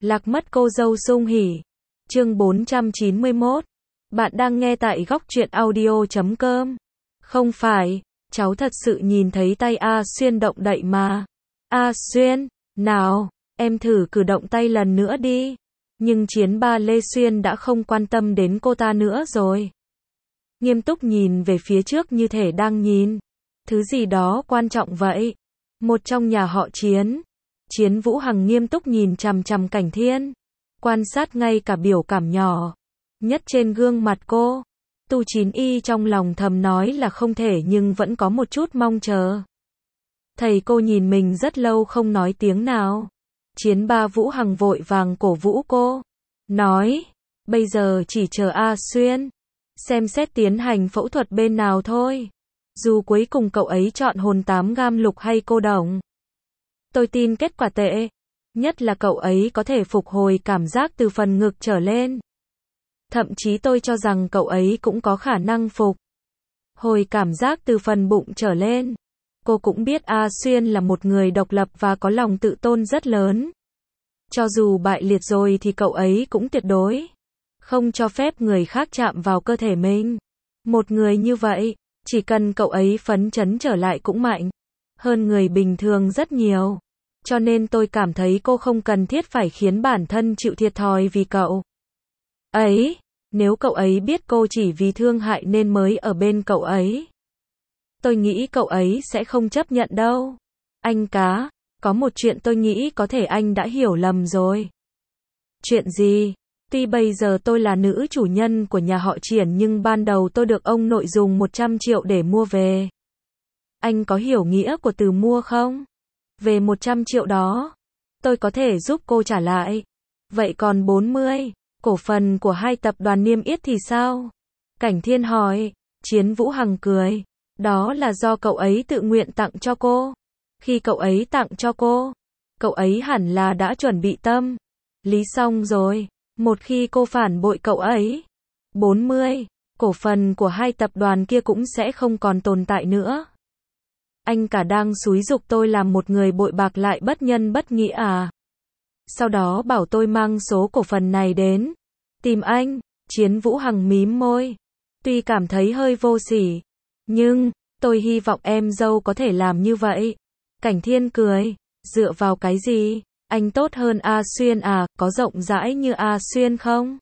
Lạc mất cô dâu sung hỉ. Chương 491. Bạn đang nghe tại góc truyện audio.com. Không phải, cháu thật sự nhìn thấy tay A Xuyên động đậy mà. A Xuyên, nào, em thử cử động tay lần nữa đi. Nhưng Chiến Ba Lê Xuyên đã không quan tâm đến cô ta nữa rồi. Nghiêm túc nhìn về phía trước như thể đang nhìn thứ gì đó quan trọng vậy. Một trong nhà họ Chiến. Chiến Vũ Hằng nghiêm túc nhìn chằm chằm Cảnh Thiên. Quan sát ngay cả biểu cảm nhỏ nhất trên gương mặt cô. Tu Chín Y trong lòng thầm nói là không thể nhưng vẫn có một chút mong chờ. Thầy cô nhìn mình rất lâu không nói tiếng nào. Chiến Ba Vũ Hằng vội vàng cổ vũ cô. Nói, bây giờ chỉ chờ A Xuyên xem xét tiến hành phẫu thuật bên nào thôi. Dù cuối cùng cậu ấy chọn hồn 8 gam lục hay cô đồng. Tôi tin kết quả tệ. Nhất là cậu ấy có thể phục hồi cảm giác từ phần ngực trở lên. Thậm chí tôi cho rằng cậu ấy cũng có khả năng phục hồi cảm giác từ phần bụng trở lên. Cô cũng biết A Xuyên là một người độc lập và có lòng tự tôn rất lớn. Cho dù bại liệt rồi thì cậu ấy cũng tuyệt đối không cho phép người khác chạm vào cơ thể mình. Một người như vậy, chỉ cần cậu ấy phấn chấn trở lại cũng mạnh hơn người bình thường rất nhiều. Cho nên tôi cảm thấy cô không cần thiết phải khiến bản thân chịu thiệt thòi vì cậu ấy. Nếu cậu ấy biết cô chỉ vì thương hại nên mới ở bên cậu ấy, tôi nghĩ cậu ấy sẽ không chấp nhận đâu. Anh Cá, có một chuyện tôi nghĩ có thể anh đã hiểu lầm rồi. Chuyện gì? Tuy bây giờ tôi là nữ chủ nhân của nhà họ Triển nhưng ban đầu tôi được ông nội dùng 100 triệu để mua về. Anh có hiểu nghĩa của từ mua không? Về 100 triệu đó, tôi có thể giúp cô trả lại. Vậy còn 40, cổ phần của hai tập đoàn niêm yết thì sao? Cảnh Thiên hỏi. Chiến Vũ Hằng cười. Đó là do cậu ấy tự nguyện tặng cho cô. Khi cậu ấy tặng cho cô, cậu ấy hẳn là đã chuẩn bị tâm lý xong rồi. Một khi cô phản bội cậu ấy, 40, cổ phần của hai tập đoàn kia cũng sẽ không còn tồn tại nữa. Anh Cả đang xúi giục tôi làm một người bội bạc lại bất nhân bất nghĩa à? Sau đó bảo tôi mang số cổ phần này đến tìm anh. Chiến Vũ Hằng mím môi. Tuy cảm thấy hơi vô sỉ, nhưng tôi hy vọng em dâu có thể làm như vậy. Cảnh Thiên cười. Dựa vào cái gì? Anh tốt hơn A Xuyên à? Có rộng rãi như A Xuyên không?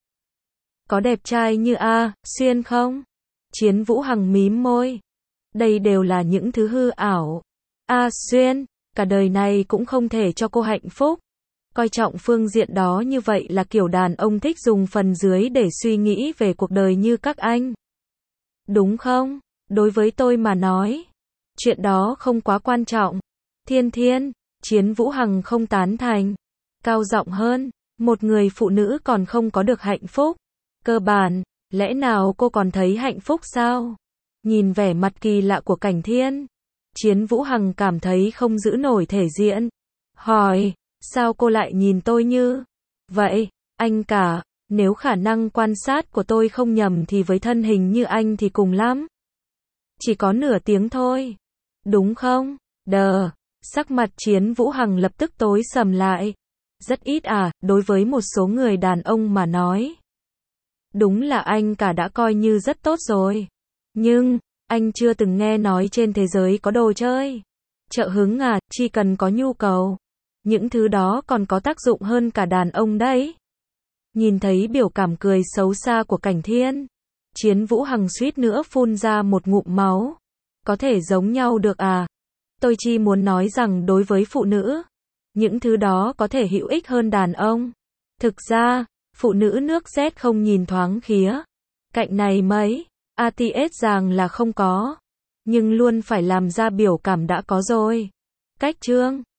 Có đẹp trai như A Xuyên không? Chiến Vũ Hằng mím môi. Đây đều là những thứ hư ảo. A Xuyên, cả đời này cũng không thể cho cô hạnh phúc. Coi trọng phương diện đó như vậy là kiểu đàn ông thích dùng phần dưới để suy nghĩ về cuộc đời như các anh. Đúng không? Đối với tôi mà nói, chuyện đó không quá quan trọng. Thiên, Chiến Vũ Hằng không tán thành. Cao giọng hơn, một người phụ nữ còn không có được hạnh phúc cơ bản, lẽ nào cô còn thấy hạnh phúc sao? Nhìn vẻ mặt kỳ lạ của Cảnh Thiên, Chiến Vũ Hằng cảm thấy không giữ nổi thể diện. Hỏi, sao cô lại nhìn tôi như vậy? Anh Cả, nếu khả năng quan sát của tôi không nhầm thì với thân hình như anh thì cùng lắm chỉ có nửa tiếng thôi. Đúng không? Đờ. Sắc mặt Chiến Vũ Hằng lập tức tối sầm lại. Rất ít à, đối với một số người đàn ông mà nói. Đúng là anh Cả đã coi như rất tốt rồi. Nhưng, anh chưa từng nghe nói trên thế giới có đồ chơi trợ hứng à, chỉ cần có nhu cầu. Những thứ đó còn có tác dụng hơn cả đàn ông đấy. Nhìn thấy biểu cảm cười xấu xa của Cảnh Thiên, Chiến Vũ Hằng suýt nữa phun ra một ngụm máu. Có thể giống nhau được à? Tôi chỉ muốn nói rằng đối với phụ nữ, những thứ đó có thể hữu ích hơn đàn ông. Thực ra, phụ nữ nước Z không nhìn thoáng khía cạnh này mấy. ATS rằng là không có, nhưng luôn phải làm ra biểu cảm đã có rồi. Cách chương